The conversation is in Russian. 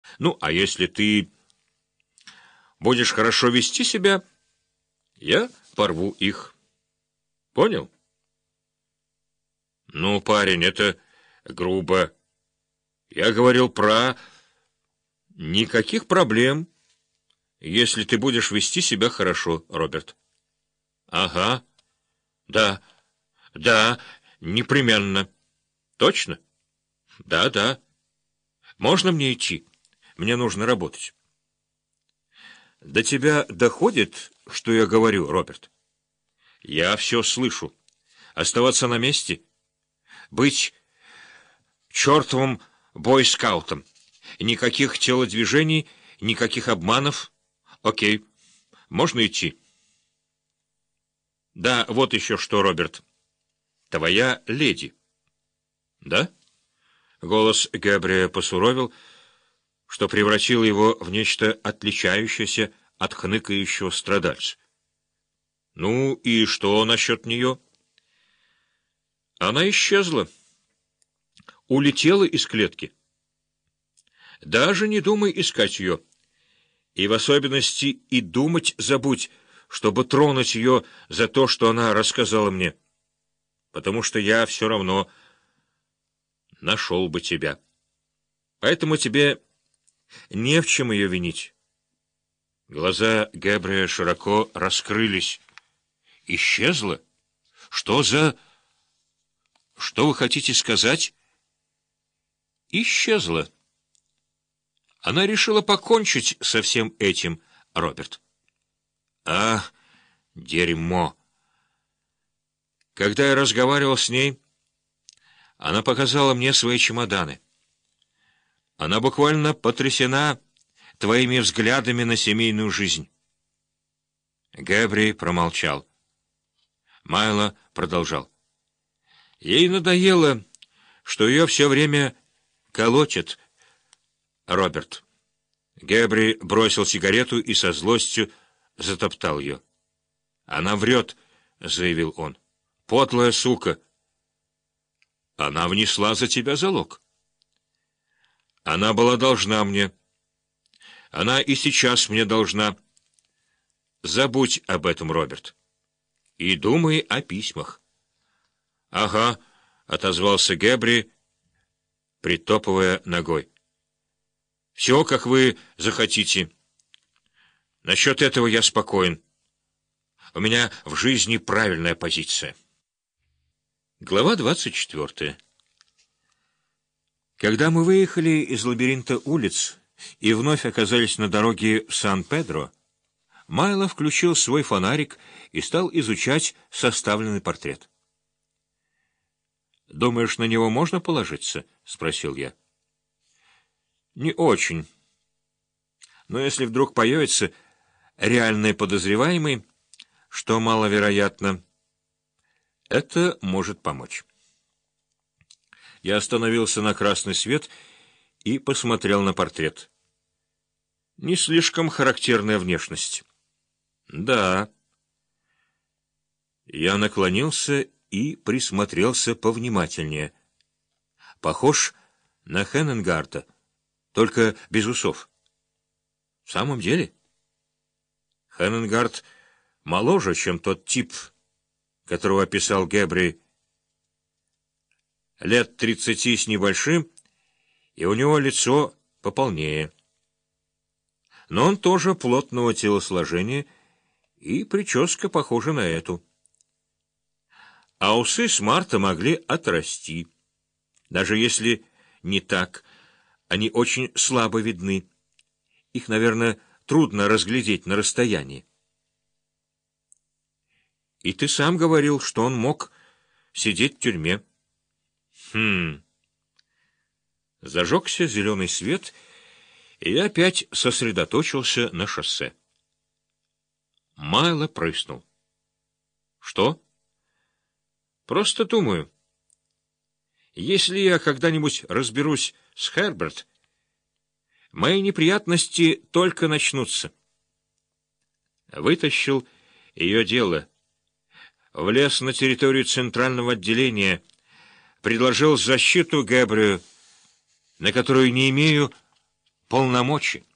Ну, а если ты будешь хорошо вести себя, я порву их. Понял? Ну, парень, это грубо. Я говорил про... Никаких проблем, если ты будешь вести себя хорошо, Роберт. Ага. Да. Да, непременно. Точно? Да, да. Можно мне идти? Мне нужно работать. До тебя доходит, что я говорю, Роберт? Я все слышу. Оставаться на месте? Быть чертовым бойскаутом. Никаких телодвижений, никаких обманов. Окей. Можно идти? Да, вот еще что, Роберт. Твоя леди. Да? Голос Гэбриэля посуровил, что превратило его в нечто отличающееся от хныкающего страдальца. Ну, и что насчет нее? Она исчезла. Улетела из клетки. Даже не думай искать ее. И в особенности и думать забудь, чтобы тронуть ее за то, что она рассказала мне. Потому что я все равно нашел бы тебя. Поэтому тебе не в чем ее винить. Глаза Гэбриэля широко раскрылись. Исчезла? Что за... Что вы хотите сказать? Исчезла. Она решила покончить со всем этим, Роберт. Ах, дерьмо! Когда я разговаривал с ней, она показала мне свои чемоданы. Она буквально потрясена твоими взглядами на семейную жизнь. Гэбри промолчал. Майло продолжал. Ей надоело, что ее все время колотят, Роберт. Гэбри бросил сигарету и со злостью затоптал ее. «Она врет», — заявил он. «Подлая сука». «Она внесла за тебя залог». «Она была должна мне. Она и сейчас мне должна. Забудь об этом, Роберт. И думай о письмах». «Ага», — отозвался Гэбри, притопывая ногой. «Все, как вы захотите. Насчет этого я спокоен. У меня в жизни правильная позиция». Глава 24. Когда мы выехали из лабиринта улиц и вновь оказались на дороге в Сан-Педро, Майло включил свой фонарик и стал изучать составленный портрет. «Думаешь, на него можно положиться?» — спросил я. «Не очень. Но если вдруг появится реальный подозреваемый, что маловероятно, это может помочь». Я остановился на красный свет и посмотрел на портрет. Не слишком характерная внешность. Да. Я наклонился и присмотрелся повнимательнее. Похож на Хенненгарта, только без усов. В самом деле? Хенненгарт моложе, чем тот тип, которого описал Гэбри. Лет 30 с небольшим, и у него лицо пополнее. Но он тоже плотного телосложения, и прическа похожа на эту. А усы с Марта могли отрасти. Даже если не так, они очень слабо видны. Их, наверное, трудно разглядеть на расстоянии. И ты сам говорил, что он мог сидеть в тюрьме. Зажегся зеленый свет, и я опять сосредоточился на шоссе. Майло прыснул. Что? Просто думаю. Если я когда-нибудь разберусь с Херберт, мои неприятности только начнутся. Вытащил ее дело, влез на территорию центрального отделения, предложил защиту Гэбриэлю, на которую не имею полномочий.